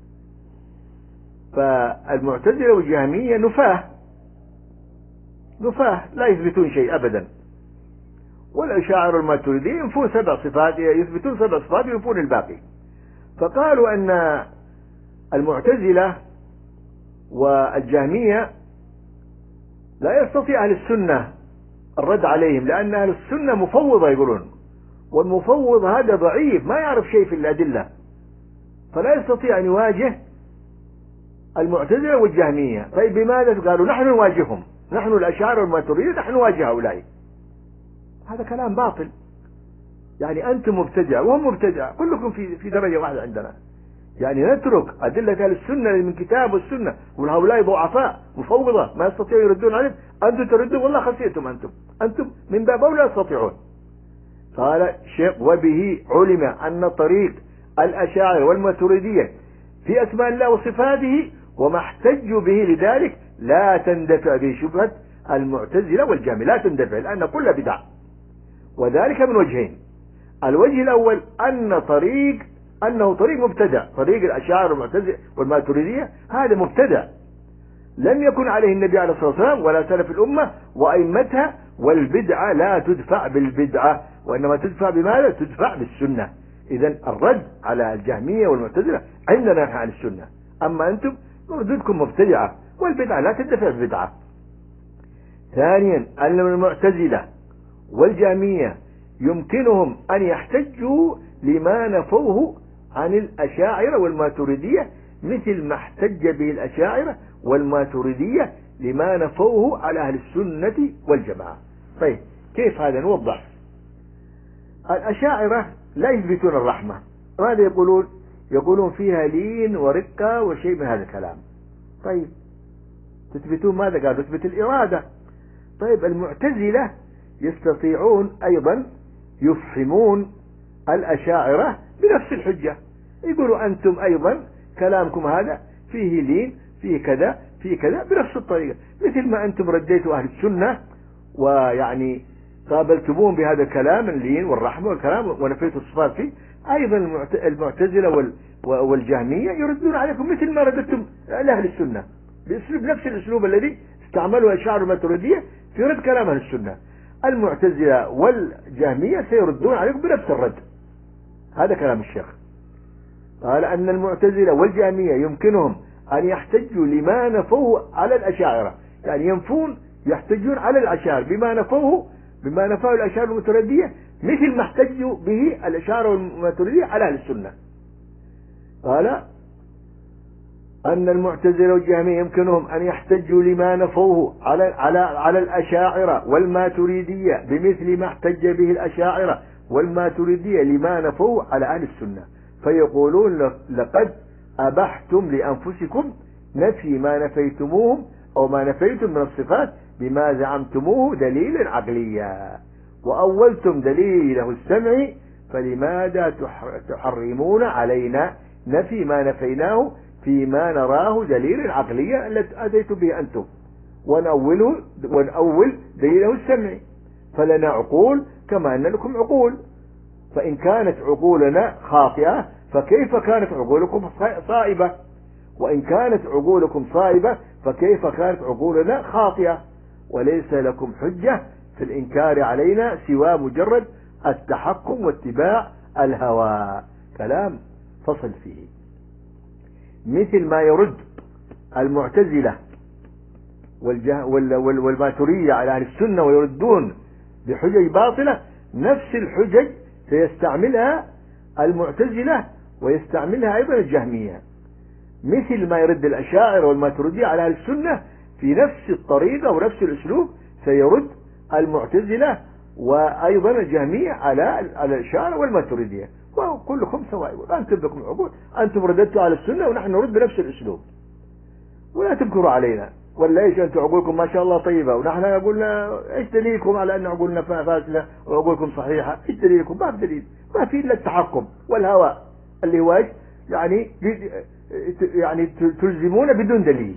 فالمعتزلة والجهمية نفاه نفاه لا يثبتون شيء أبدا، والأشاعرة والماتريدية ينفون سبع صفات، يثبتون سبع صفات وينفون الباقي. فقالوا أن المعتزلة والجهمية لا يستطيع أهل السنة الرد عليهم، لأن أهل السنة مفوضة يقولون، والمفوض هذا ضعيف ما يعرف شيء في الأدلة، فلا يستطيع أن يواجه المعتزلة والجهمية. طيب بماذا؟ قالوا نحن نواجههم، نحن الأشاعرة والماتريدية نحن نواجه هؤلاء. هذا كلام باطل. يعني أنتم مبتدع وهم مبتدع، كلكم في في درجة واحدة عندنا. يعني نترك أدلة أهل السنة من كتاب والسنة، وهؤلاء ضعفاء مفوضة ما يستطيعوا يردون عليه، أنتم تردون والله خسيتم، أنتم أنتم من باب أولى يستطيعون. قال الشيخ وبه علم أن طريق الأشاعرة والماتريدية في أسماء الله وصفاته وما احتجوا به لذلك لا تندفع به شبهة المعتزلة والجهمية، لا تندفع، لأن كل بدعة، وذلك من وجهين. الوجه الأول أن طريق أنه طريق مبتدع، طريق الأشاعرة والمعتزلة والماتريدية هذا مبتدع لم يكن عليه النبي عليه الصلاة والسلام ولا سلف الأمة وأئمتها، والبدعة لا تدفع بالبدعة، وإنما تدفع بماذا؟ تدفع بالسنة. إذن الرد على الجهمية والمعتزلة عندنا نحن عن السنة، أما أنتم ردودكم مبتدعة، والبدعة لا تدفع بالبدعة. ثانيا أن المعتزلة والجهمية يمكنهم أن يحتجوا لما نفوه عن الأشاعرة والماتريدية مثل ما احتج به الأشاعرة والماتريدية لما نفوه على أهل السنة والجماعة. طيب كيف هذا؟ نوضح. الأشاعرة لا يثبتون الرحمة، ماذا يقولون؟ يقولون فيها لين ورقة وشيء من هذا الكلام. طيب تثبتون ماذا؟ قالوا تثبت الإرادة. طيب المعتزلة يستطيعون أيضا يفهمون الأشاعرة بنفس الحجة، يقولوا أنتم أيضا كلامكم هذا فيه لين، فيه كذا، فيه كذا، بنفس الطريقة، مثل ما أنتم رديتوا أهل السنة ويعني قابلتموهم بهذا الكلام اللين والرحمة والكلام ونفيتوا الصفات فيه، أيضا المعتزلة والجهمية يردون عليكم مثل ما رددتم لأهل السنة بأسلوب نفس الأسلوب الذي استعملوا الأشاعرة والماتريدية في رد كلام أهل السنة. المعتزلة والجهمية سيردون عليكم بنفس الرد. هذا كلام الشيخ. قال أن المعتزلة والجهمية يمكنهم أن يحتجوا لما نفوه على الأشاعرة، يعني ينفون يحتجون على الأشاعرة بما نفوه بما نفوه الأشاعرة والماتريدية مثل ما احتجوا به الأشاعرة والماتريدية على أهل السنة. قال أن المعتزلة والجهمية يمكنهم أن يحتجوا لما نفوه على على على الأشاعرة والماتريدية بمثل ما احتج به الأشاعرة والماتريدية لما نفوه على أهل السنة، فيقولون لقد أبحتم لأنفسكم نفي ما نفيتموهم أو ما نفيتم من الصفات بما زعمتموه دليلا عقليا، وأولتم دليله السمع، فلماذا تحرمون علينا نفي ما نفيناه فيما نراه دليلا عقليا التي أتيتم به أنتم، ونأوله ونأول دليله السمع، فلنا عقول كما أن لكم عقول، فإن كانت عقولنا خاطئة فكيف كانت عقولكم صائبة؟ وإن كانت عقولكم صائبة فكيف كانت عقولنا خاطئة؟ وليس لكم حجة في الإنكار علينا سوى مجرد التحكم واتباع الهوى. كلام فصل فيه. مثل ما يرد المعتزلة والماتريدية على أهل السنة ويردون بحجج باطلة، نفس الحجج سيستعملها المعتزلة ويستعملها أيضا الجهمية. مثل ما يرد الأشاعرة والماتريدية على أهل السنة في نفس الطريقة ونفس الأسلوب سيرد المعتزلة وأيضا الجهمية على الأشاعرة والماتريدية، وكلكم سواء، أنتم لكم عقول، أنتم رددتوا على السنة ونحن نرد بنفس الأسلوب، ولا تنكروا علينا، ولا إيش أنتم عقولكم ما شاء الله طيبة ونحن قلنا إيش دليلكم على أن عقولنا فاسدة وعقولكم صحيحة؟ إيش دليلكم؟ ما في دليل، ما في إلا التحكم والهوى اللي هو إيش يعني يعني تلزمون بدون دليل.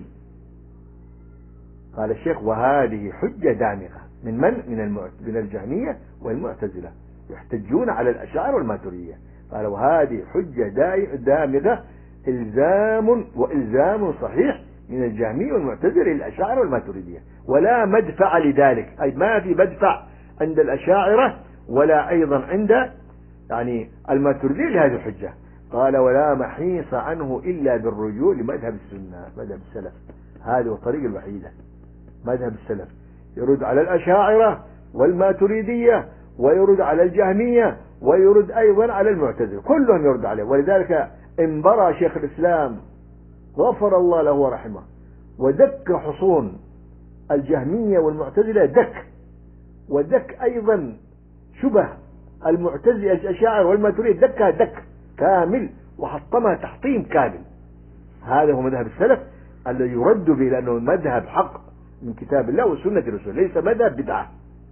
قال الشيخ وهذه حجة دامغة من من من من الجهمية والمعتزلة يحتجون على الأشاعرة والماتريدية. قال وهذه حجة دامغة إلزام وإلزام صحيح من الجهمية والمعتزلة للأشاعرة والماتريدية، ولا مدفع لذلك، أي ما في مدفع عند الأشاعرة ولا أيضا عند يعني الماتريدية لهذه الحجة. قال ولا محيص عنه إلا بالرجوع لمذهب السنة، مذهب السلف، هذه الطريقة الوحيدة، مذهب السلف يرد على الأشاعرة والماتريدية، ويرد على الجهمية، ويرد أيضا على المعتزلة، كلهم يرد عليه. ولذلك انبرى شيخ الإسلام غفر الله له ورحمه ودك حصون الجهمية والمعتزلة دك، ودك أيضا شبه المعتزلة الأشاعرة والماتريدية دكها دك كامل، وحطمها تحطيم كامل. هذا هو مذهب السلف الذي يرد به، لأنه مذهب حق من كتاب الله وسنة الرسول، ليس مذهب بدعة.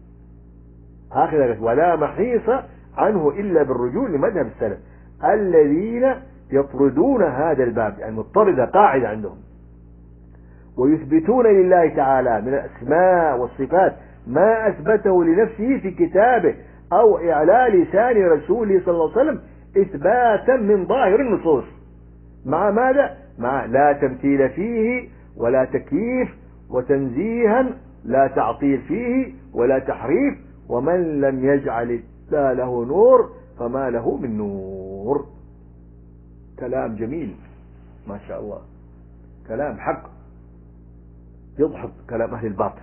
هكذا ولا محيص عنه إلا بالرجوع لمذهب السلف الذين يطردون هذا الباب، يعني مضطردة قاعدة عندهم، ويثبتون لله تعالى من الأسماء والصفات ما أثبته لنفسه في كتابه أو إعلى لسان رسوله صلى الله عليه وسلم إثباتا من ظاهر النصوص، مع ماذا؟ مع لا تمثيل فيه ولا تكييف، وتنزيها لا تعطيل فيه ولا تحريف. ومن لم يجعل الله له نور فما له من نور. كلام جميل ما شاء الله، كلام حق يضحك كلام أهل الباطل.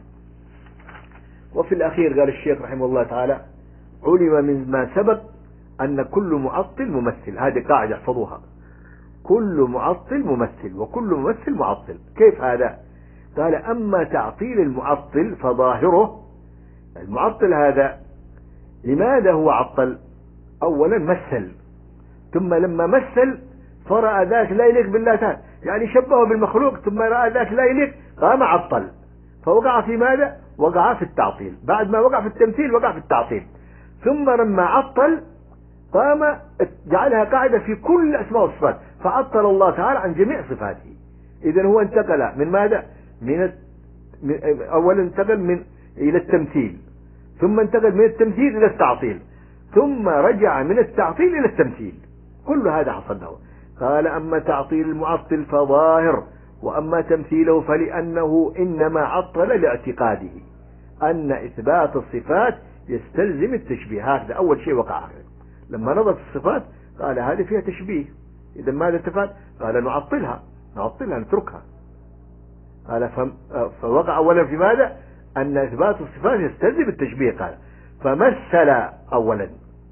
وفي الأخير قال الشيخ رحمه الله تعالى: علم من ما سبق أن كل معطل ممثل. هذه قاعدة احفظوها: كل معطل ممثل وكل ممثل معطل. كيف هذا؟ قال: أما تعطيل المعطل فظاهره، المعطل هذا لماذا هو عطل؟ أولا مثل، ثم لما مثل فرأى ذاك لا يليق بالله تعالى، يعني شبهه بالمخلوق، ثم رأى ذاك لا يليق قام عطل، فوقع في ماذا؟ وقع في التعطيل. بعد ما وقع في التمثيل وقع في التعطيل. ثم لما عطل قام جعلها قاعدة في كل الأسماء والصفات، فعطل الله تعالى عن جميع صفاته. إذن هو انتقل من ماذا؟ من أولا انتقل من إلى التمثيل، ثم انتقل من التمثيل إلى التعطيل، ثم رجع من التعطيل إلى التمثيل. كل هذا حصل له. قال: أما تعطيل المعطل فظاهر، وأما تمثيله فلأنه إنما عطل لاعتقاده أن إثبات الصفات يستلزم التشبيه. هذا أول شيء وقع. لما نظر في الصفات قال: هذه فيها تشبيه، إذا ماذا استفاد؟ قال: نعطلها نعطلها نتركها. قال: فوقع أولا في ماذا؟ أن إثبات الصفات يستلزم التشبيه. قال: فمثل أولا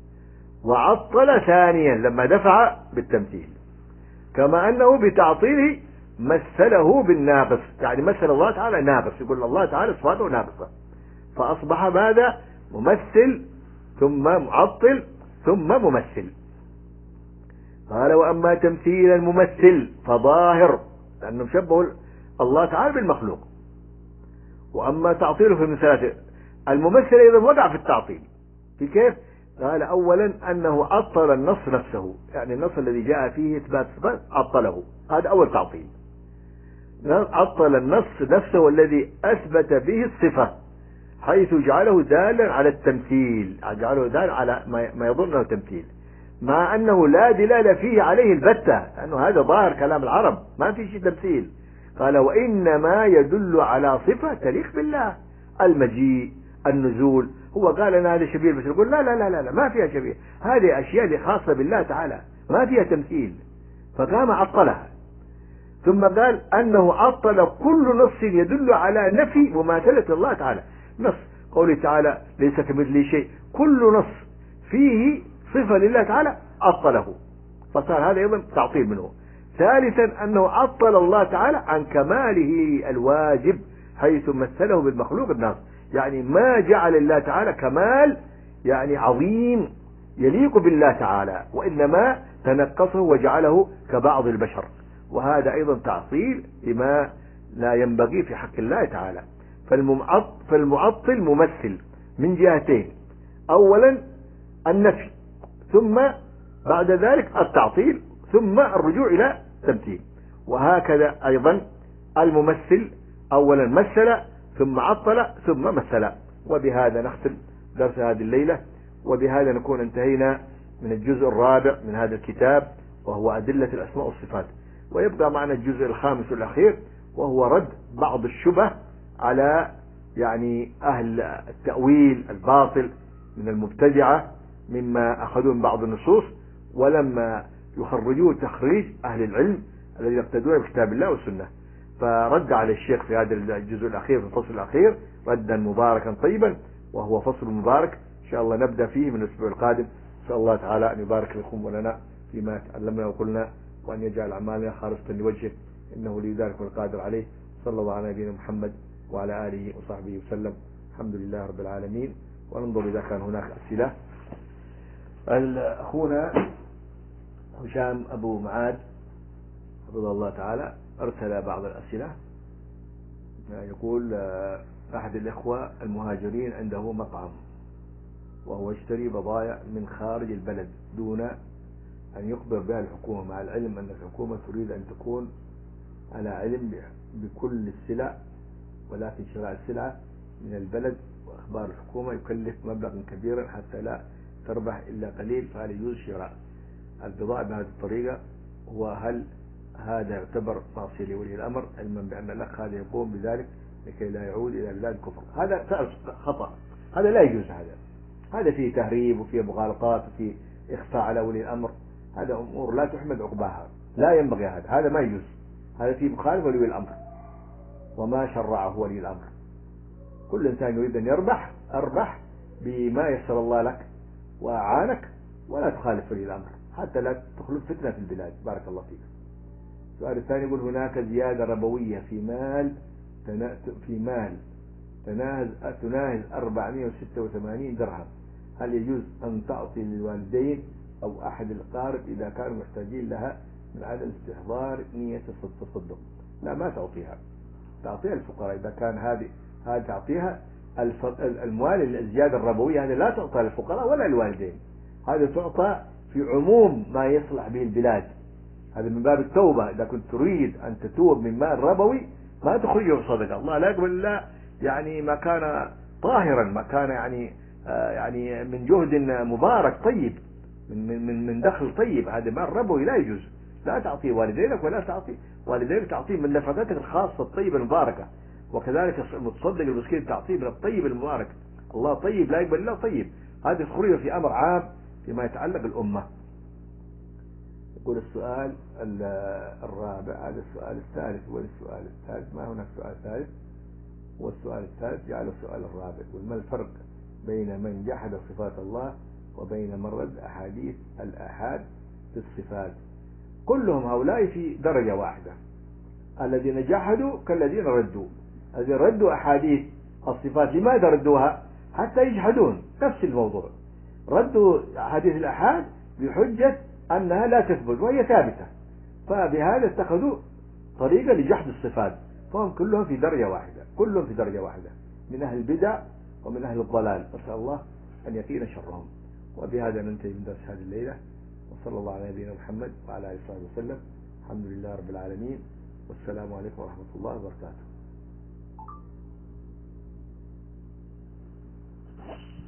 وعطل ثانيا لما دفع بالتمثيل، كما أنه بتعطيله مثله بالناقص، يعني مثل الله تعالى ناقص، يقول الله تعالى صفاته ناقصة، فأصبح ماذا؟ ممثل ثم معطل ثم ممثل. قال: وأما تمثيل الممثل فظاهر، لأنه شبه الله تعالى بالمخلوق. وأما تعطيله في مثالاته، الممثل إذا وقع في التعطيل. في كيف؟ قال: أولا أنه عطل النص نفسه، يعني النص الذي جاء فيه إثبات صفات عطله، هذا أول تعطيل. عطل النص نفسه الذي أثبت به الصفة، حيث جعله دالا على التمثيل، جعله دالا على ما يظنه تمثيل، مع أنه لا دلالة فيه عليه البتة، لأنه هذا ظاهر كلام العرب ما في شيء تمثيل. قال: وإنما يدل على صفة تليق بالله، المجيء، النزول. هو قال أنا هذا شبيه، بس يقول لا لا لا لا, لا ما فيها شبيه، هذه أشياء خاصة بالله تعالى ما فيها تمثيل، فقام عطلها. ثم قال أنه عطل كل نص يدل على نفي مماثلة الله تعالى. نص قوله تعالى ليس كمثله شيء، كل نص فيه صفة لله تعالى عطله، فصار هذا أيضا تعطيل منه. ثالثا أنه عطل الله تعالى عن كماله الواجب، حيث مثله بالمخلوق الناقص، يعني ما جعل الله تعالى كمال يعني عظيم يليق بالله تعالى، وإنما تنقصه وجعله كبعض البشر، وهذا أيضا تعطيل لما لا ينبغي في حق الله تعالى. فالمعطل ممثل من جهتين: أولا النفي، ثم بعد ذلك التعطيل، ثم الرجوع إلى التمثيل. وهكذا أيضا الممثل أولا مثل ثم عطل ثم مثل. وبهذا نختم درس هذه الليلة، وبهذا نكون انتهينا من الجزء الرابع من هذا الكتاب، وهو أدلة الأسماء والصفات. ويبقى معنا الجزء الخامس والأخير، وهو رد بعض الشبه على يعني أهل التأويل الباطل من المبتدعة، مما أخذوا من بعض النصوص ولما يخرجوه تخريج أهل العلم الذي يقتدون بكتاب الله والسنة. فرد على الشيخ في هذا الجزء الأخير في الفصل الأخير ردا مباركا طيبا، وهو فصل مبارك إن شاء الله نبدأ فيه من الأسبوع القادم. نسأل الله تعالى أن يبارك لكم ولنا فيما تعلمنا وقلنا، وأن يجعل أعمالنا خالصة لوجهه، إنه لي ذلك والقادر عليه. صلى الله على نبينا محمد وعلى آله وصحبه وسلم. الحمد لله رب العالمين. وننظر إذا كان هناك أسئلة. أخونا هشام أبو معاد حفظه الله تعالى أرسل بعض الأسئلة. يقول أحد الإخوة المهاجرين عنده مطعم وهو يشتري بضائع من خارج البلد دون أن يخبر بها الحكومة، مع العلم أن الحكومة تريد أن تكون على علم بكل السلع، ولكن شراء السلعة من البلد وأخبار الحكومة يكلف مبلغ كبيرا حتى لا تربح إلا قليل، فهل يجوز شراء البضائع بهذه الطريقة؟ وهل هذا يعتبر معصية لولي الأمر، علما بأن الأخ هذا يقوم بذلك لكي لا يعود إلى بلاد الكفر؟ هذا خطأ، هذا لا يجوز. هذا هذا فيه تهريب وفيه مغالطات وفيه إخفاء على ولي الأمر. هذا أمور لا تحمد عقباها، لا ينبغي. هذا هذا ما يجوز. هذا فيه مخالف ولي الأمر وما شرعه ولي الأمر. كل إنسان يريد أن يربح أربح بما يسر الله لك وأعانك، ولا تخالف ولي الأمر حتى لا تخلف فتنة في البلاد. بارك الله فيك. السؤال الثاني يقول هناك زيادة ربوية في مال في مال تناهز تناهز أربعمائة وستة وثمانين درهم، هل يجوز أن تعطي للوالدين أو أحد الأقارب إذا كانوا محتاجين لها من عدم استحضار نية التصدق؟ لا، ما تعطيها، تعطيها الفقراء. إذا كان هذه هذه تعطيها الأموال الزيادة الربوية، هذه لا تعطى للفقراء ولا للوالدين، هذه تعطى في عموم ما يصلح به البلاد. هذا من باب التوبة. إذا كنت تريد أن تتوب من مال ربوي ما تخرجه صدقة، الله لا يقبل إلا يعني ما كان طاهرا، ما كان يعني آه يعني من جهد مبارك طيب، من من من دخل طيب. هذا مال ربوي لا يجوز. لا تعطيه والدينك ولا تعطي والدينك، تعطيه من نفقتك الخاصة الطيبة المباركة. وكذلك المتصدق المسكين تعطيه من الطيب المبارك. الله طيب لا يقبل إلا طيب. هذه خروجه في أمر عام فيما يتعلق الأمة. يقول السؤال الرابع، هذا السؤال الثالث والسؤال الثالث، ما هناك سؤال ثالث، والسؤال الثالث جعله السؤال الرابع. يقول ما الفرق بين من جحد صفات الله وبين من رد أحاديث الآحاد في الصفات؟ كلهم هؤلاء في درجة واحدة. الذين جحدوا كالذين ردوا. الذين ردوا أحاديث الصفات لماذا ردوها؟ حتى يجحدون نفس الموضوع. ردوا أحاديث الآحاد بحجة أنها لا تثبت وهي ثابتة، فبهذا اتخذوا طريقة لجحد الصفات. فهم كلهم في درجة واحدة، كلهم في درجة واحدة من أهل البدع ومن أهل الضلال. نسأل الله أن يقينا شرهم. وبهذا ننتهي من درس هذه الليلة، وصلى الله على نبينا محمد وعلى آله وصحبه وسلم. الحمد لله رب العالمين، والسلام عليكم ورحمة الله وبركاته.